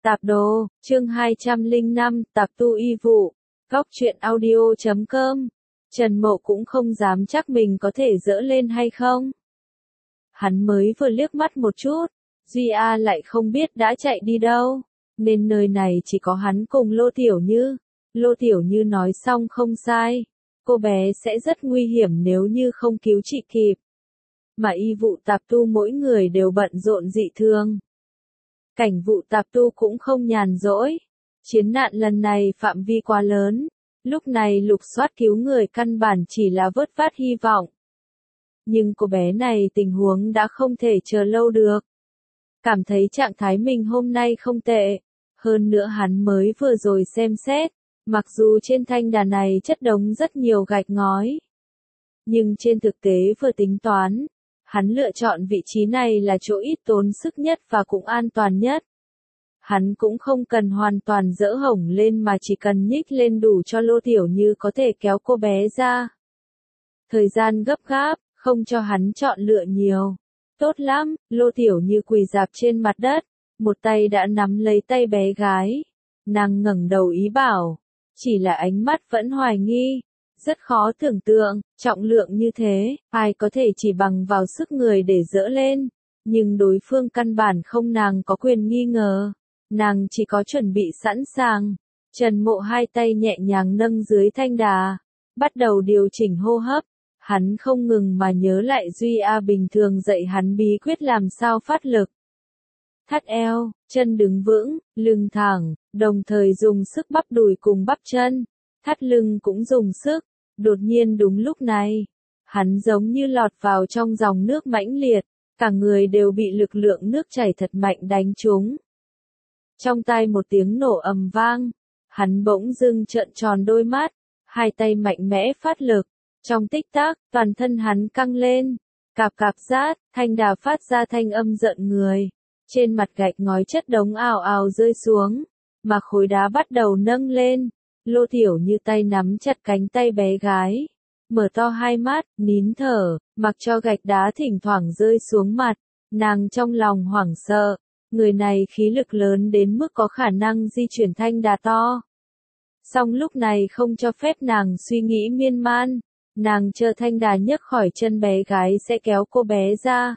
Tạp đồ, chương 205, tạp tu y vụ, góc truyện audio.com. Trần Mộ cũng không dám chắc mình có thể dỡ lên hay không. Hắn mới vừa liếc mắt một chút, Duy A lại không biết đã chạy đi đâu, nên nơi này chỉ có hắn cùng Lô Tiểu Như. Lô Tiểu Như nói xong không sai, cô bé sẽ rất nguy hiểm nếu như không cứu trị kịp. Mà y vụ tạp tu mỗi người đều bận rộn dị thường. Cảnh vụ tạp tu cũng không nhàn rỗi. Chiến nạn lần này phạm vi quá lớn, lúc này lục soát cứu người căn bản chỉ là vớt vát hy vọng. Nhưng cô bé này tình huống đã không thể chờ lâu được. Cảm thấy trạng thái mình hôm nay không tệ. Hơn nữa hắn mới vừa rồi xem xét, mặc dù trên thanh đà này chất đống rất nhiều gạch ngói. Nhưng trên thực tế vừa tính toán, hắn lựa chọn vị trí này là chỗ ít tốn sức nhất và cũng an toàn nhất. Hắn cũng không cần hoàn toàn dỡ hổng lên mà chỉ cần nhích lên đủ cho Lô Tiểu Như có thể kéo cô bé ra. Thời gian gấp gáp, không cho hắn chọn lựa nhiều. Tốt lắm, Lô Tiểu Như quỳ rạp trên mặt đất, một tay đã nắm lấy tay bé gái. Nàng ngẩng đầu ý bảo, chỉ là ánh mắt vẫn hoài nghi. Rất khó tưởng tượng, trọng lượng như thế, ai có thể chỉ bằng vào sức người để dỡ lên. Nhưng đối phương căn bản không, nàng có quyền nghi ngờ. Nàng chỉ có chuẩn bị sẵn sàng. Trần Mộ hai tay nhẹ nhàng nâng dưới thanh đà, bắt đầu điều chỉnh hô hấp. Hắn không ngừng mà nhớ lại Duy A bình thường dạy hắn bí quyết làm sao phát lực. Thắt eo, chân đứng vững, lưng thẳng, đồng thời dùng sức bắp đùi cùng bắp chân. Thắt lưng cũng dùng sức. Đột nhiên đúng lúc này, hắn giống như lọt vào trong dòng nước mãnh liệt, cả người đều bị lực lượng nước chảy thật mạnh đánh trúng. Trong tai một tiếng nổ ầm vang, hắn bỗng dưng trợn tròn đôi mắt, hai tay mạnh mẽ phát lực, trong tích tắc, toàn thân hắn căng lên, cạp cạp rát, thanh đà phát ra thanh âm giận người, trên mặt gạch ngói chất đống ào ào rơi xuống, mà khối đá bắt đầu nâng lên. Lô Tiểu Như tay nắm chặt cánh tay bé gái, mở to hai mắt, nín thở, mặc cho gạch đá thỉnh thoảng rơi xuống mặt, nàng trong lòng hoảng sợ, người này khí lực lớn đến mức có khả năng di chuyển thanh đà to. Song lúc này không cho phép nàng suy nghĩ miên man, nàng chờ thanh đà nhấc khỏi chân bé gái sẽ kéo cô bé ra.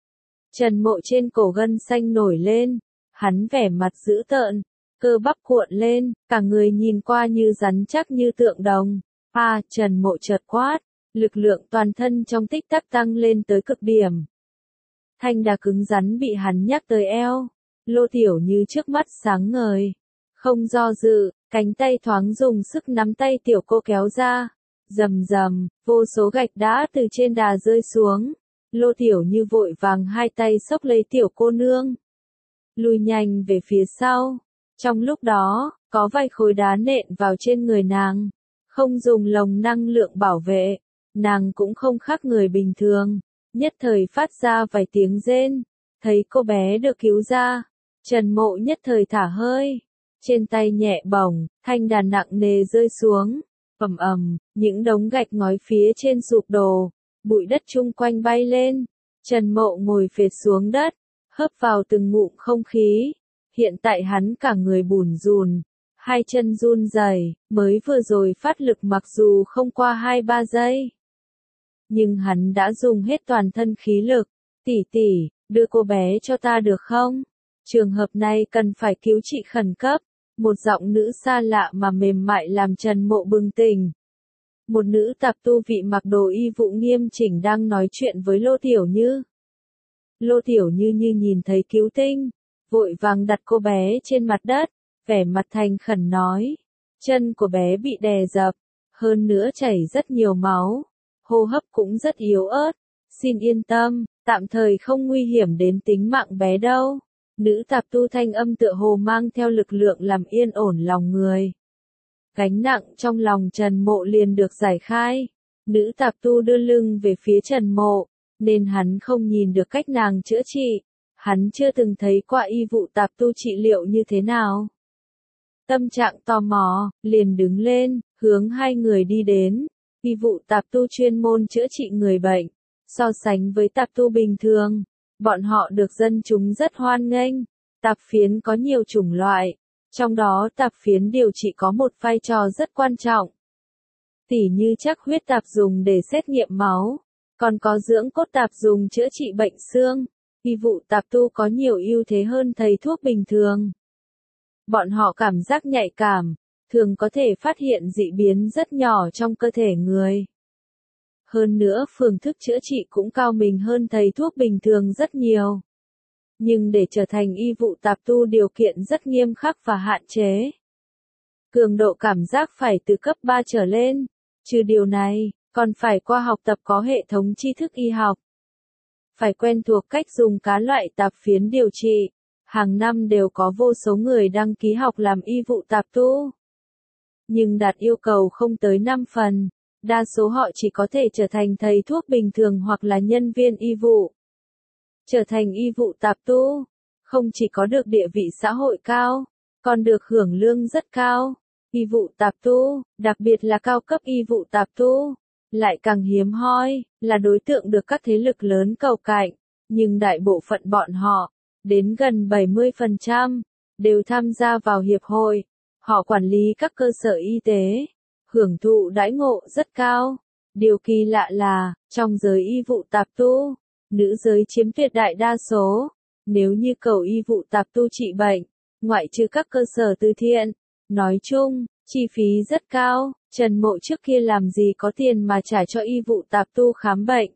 Trần Mộ trên cổ gân xanh nổi lên, hắn vẻ mặt dữ tợn. Cơ bắp cuộn lên, cả người nhìn qua như rắn chắc như tượng đồng. Trần Mộ chợt quát, lực lượng toàn thân trong tích tắc tăng lên tới cực điểm. Thanh đà cứng rắn bị hắn nhắc tới eo, Lô Tiểu Như trước mắt sáng ngời. Không do dự, cánh tay thoáng dùng sức nắm tay tiểu cô kéo ra. Rầm rầm, vô số gạch đá từ trên đà rơi xuống. Lô Tiểu Như vội vàng hai tay xốc lấy tiểu cô nương. Lùi nhanh về phía sau. Trong lúc đó, có vài khối đá nện vào trên người nàng, không dùng lồng năng lượng bảo vệ, nàng cũng không khác người bình thường, nhất thời phát ra vài tiếng rên, thấy cô bé được cứu ra, Trần Mộ nhất thời thả hơi, trên tay nhẹ bổng, thanh đà nặng nề rơi xuống, ầm ầm, những đống gạch ngói phía trên sụp đổ, bụi đất chung quanh bay lên, Trần Mộ ngồi phệt xuống đất, hớp vào từng ngụm không khí. Hiện tại hắn cả người bủn rùn, hai chân run rẩy, mới vừa rồi phát lực mặc dù không qua 2-3 giây. Nhưng hắn đã dùng hết toàn thân khí lực. Tỷ, đưa cô bé cho ta được không? Trường hợp này cần phải cứu trị khẩn cấp. Một giọng nữ xa lạ mà mềm mại làm Trần Mộ bừng tỉnh. Một nữ tạp tu vị mặc đồ y vụ nghiêm chỉnh đang nói chuyện với Lô Tiểu Như. Lô Tiểu Như nhìn thấy cứu tinh. Vội vàng đặt cô bé trên mặt đất, vẻ mặt thành khẩn nói. Chân của bé bị đè dập, hơn nữa chảy rất nhiều máu, hô hấp cũng rất yếu ớt. Xin yên tâm, tạm thời không nguy hiểm đến tính mạng bé đâu. Nữ tạp tu thanh âm tựa hồ mang theo lực lượng làm yên ổn lòng người. Gánh nặng trong lòng Trần Mộ liền được giải khai. Nữ tạp tu đưa lưng về phía Trần Mộ, nên hắn không nhìn được cách nàng chữa trị. Hắn chưa từng thấy qua y vụ tạp tu trị liệu như thế nào. Tâm trạng tò mò, liền đứng lên, hướng hai người đi đến. Y vụ tạp tu chuyên môn chữa trị người bệnh. So sánh với tạp tu bình thường, bọn họ được dân chúng rất hoan nghênh. Tạp phiến có nhiều chủng loại, trong đó tạp phiến điều trị có một vai trò rất quan trọng. Tỉ như trắc huyết tạp dùng để xét nghiệm máu, còn có dưỡng cốt tạp dùng chữa trị bệnh xương. Y vụ tạp tu có nhiều ưu thế hơn thầy thuốc bình thường. Bọn họ cảm giác nhạy cảm, thường có thể phát hiện dị biến rất nhỏ trong cơ thể người. Hơn nữa phương thức chữa trị cũng cao minh hơn thầy thuốc bình thường rất nhiều. Nhưng để trở thành y vụ tạp tu điều kiện rất nghiêm khắc và hạn chế. Cường độ cảm giác phải từ cấp 3 trở lên. Trừ điều này, còn phải qua học tập có hệ thống tri thức y học. Phải quen thuộc cách dùng các loại tạp phiến điều trị. Hàng năm đều có vô số người đăng ký học làm y vụ tạp tu. Nhưng đạt yêu cầu không tới 5 phần. Đa số họ chỉ có thể trở thành thầy thuốc bình thường hoặc là nhân viên y vụ. Trở thành y vụ tạp tu, không chỉ có được địa vị xã hội cao, còn được hưởng lương rất cao. Y vụ tạp tu, đặc biệt là cao cấp y vụ tạp tu, lại càng hiếm hoi, là đối tượng được các thế lực lớn cầu cạnh, nhưng đại bộ phận bọn họ, đến gần 70%, đều tham gia vào hiệp hội. Họ quản lý các cơ sở y tế, hưởng thụ đãi ngộ rất cao. Điều kỳ lạ là, trong giới y vụ tạp tu, nữ giới chiếm tuyệt đại đa số. Nếu như cầu y vụ tạp tu trị bệnh, ngoại trừ các cơ sở từ thiện, nói chung, chi phí rất cao. Trần Mộ trước kia làm gì có tiền mà trả cho y vụ tạp tu khám bệnh.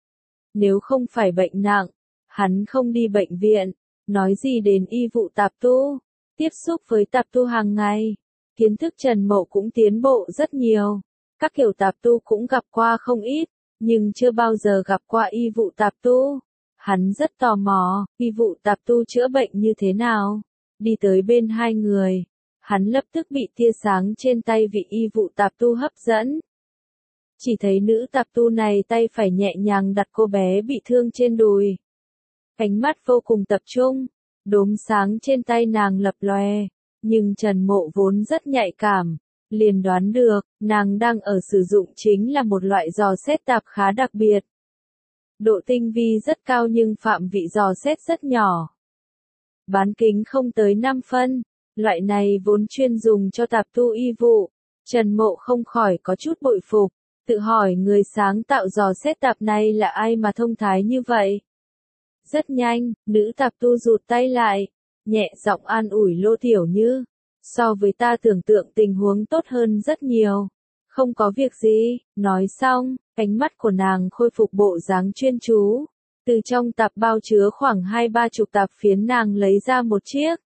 Nếu không phải bệnh nặng, hắn không đi bệnh viện, nói gì đến y vụ tạp tu. Tiếp xúc với tạp tu hàng ngày, kiến thức Trần Mộ cũng tiến bộ rất nhiều. Các kiểu tạp tu cũng gặp qua không ít, nhưng chưa bao giờ gặp qua y vụ tạp tu. Hắn rất tò mò, y vụ tạp tu chữa bệnh như thế nào. Đi tới bên hai người, hắn lập tức bị tia sáng trên tay vị y vụ tạp tu hấp dẫn. Chỉ thấy nữ tạp tu này tay phải nhẹ nhàng đặt cô bé bị thương trên đùi. Ánh mắt vô cùng tập trung, đốm sáng trên tay nàng lập lòe, nhưng Trần Mộ vốn rất nhạy cảm, liền đoán được, nàng đang ở sử dụng chính là một loại dò xét tạp khá đặc biệt. Độ tinh vi rất cao nhưng phạm vị dò xét rất nhỏ. Bán kính không tới 5 phân, loại này vốn chuyên dùng cho tạp tu y vụ. Trần Mộ không khỏi có chút bội phục, tự hỏi người sáng tạo dò xét tạp này là ai mà thông thái như vậy. Rất nhanh, nữ tạp tu rụt tay lại, nhẹ giọng an ủi Lô Tiểu Như. So với ta tưởng tượng tình huống tốt hơn rất nhiều. Không có việc gì, nói xong, ánh mắt của nàng khôi phục bộ dáng chuyên chú. Từ trong tạp bao chứa khoảng 20-30 tạp phiến nàng lấy ra một chiếc.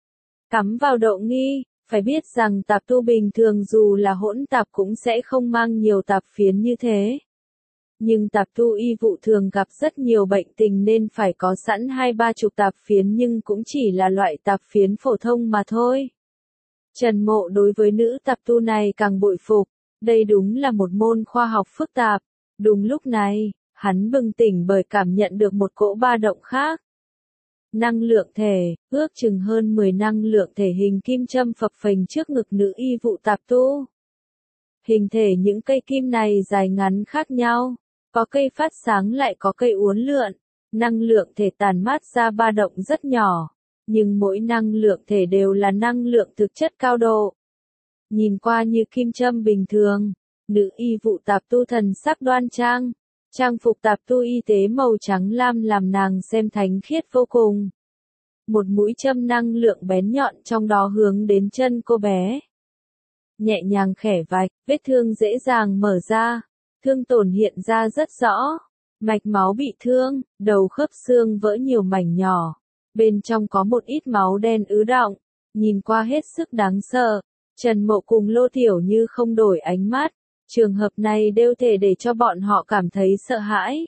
Cắm vào đậu nghi, phải biết rằng tạp tu bình thường dù là hỗn tạp cũng sẽ không mang nhiều tạp phiến như thế. Nhưng tạp tu y vụ thường gặp rất nhiều bệnh tình nên phải có sẵn 20-30 tạp phiến nhưng cũng chỉ là loại tạp phiến phổ thông mà thôi. Trần Mộ đối với nữ tạp tu này càng bội phục, đây đúng là một môn khoa học phức tạp. Đúng lúc này, hắn bừng tỉnh bởi cảm nhận được một cỗ ba động khác. Năng lượng thể, ước chừng hơn 10 năng lượng thể hình kim châm phập phềnh trước ngực nữ y vụ tạp tu. Hình thể những cây kim này dài ngắn khác nhau, có cây phát sáng lại có cây uốn lượn, năng lượng thể tản mát ra ba động rất nhỏ, nhưng mỗi năng lượng thể đều là năng lượng thực chất cao độ. Nhìn qua như kim châm bình thường, nữ y vụ tạp tu thần sắc đoan trang, trang phục tạp tu y tế màu trắng lam làm nàng xem thánh khiết vô cùng. Một mũi châm năng lượng bén nhọn trong đó hướng đến chân cô bé. Nhẹ nhàng khẻ vạch, vết thương dễ dàng mở ra, thương tổn hiện ra rất rõ. Mạch máu bị thương, đầu khớp xương vỡ nhiều mảnh nhỏ, bên trong có một ít máu đen ứ đọng, nhìn qua hết sức đáng sợ. Trần Mộ cùng Lô Tiểu Như không đổi ánh mắt, trường hợp này đều thể để cho bọn họ cảm thấy sợ hãi.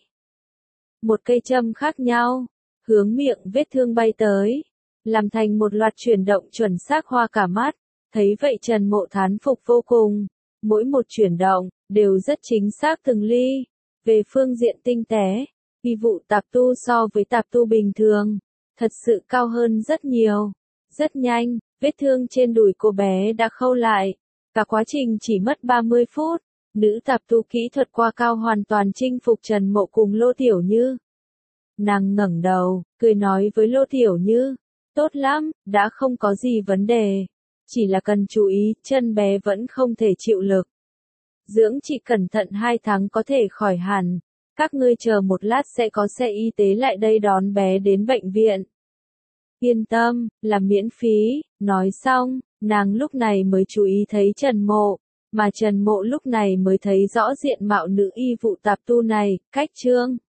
Một cây châm khác nhau, hướng miệng vết thương bay tới, làm thành một loạt chuyển động chuẩn xác hoa cả mắt, thấy vậy Trần Mộ thán phục vô cùng, mỗi một chuyển động, đều rất chính xác từng ly. Về phương diện tinh tế, y vụ tạp tu so với tạp tu bình thường, thật sự cao hơn rất nhiều. Rất nhanh, vết thương trên đùi cô bé đã khâu lại. Cả quá trình chỉ mất 30 phút, nữ tạp tu kỹ thuật qua cao hoàn toàn chinh phục Trần Mộ cùng Lô Tiểu Như. Nàng ngẩng đầu, cười nói với Lô Tiểu Như, Tốt lắm, đã không có gì vấn đề. Chỉ là cần chú ý, chân bé vẫn không thể chịu lực. Dưỡng trị cẩn thận 2 tháng có thể khỏi hẳn. Các ngươi chờ một lát sẽ có xe y tế lại đây đón bé đến bệnh viện. Yên tâm, là miễn phí. Nói xong, nàng lúc này mới chú ý thấy Trần Mộ. Mà Trần Mộ lúc này mới thấy rõ diện mạo nữ y vụ tạp tu này, cách Trương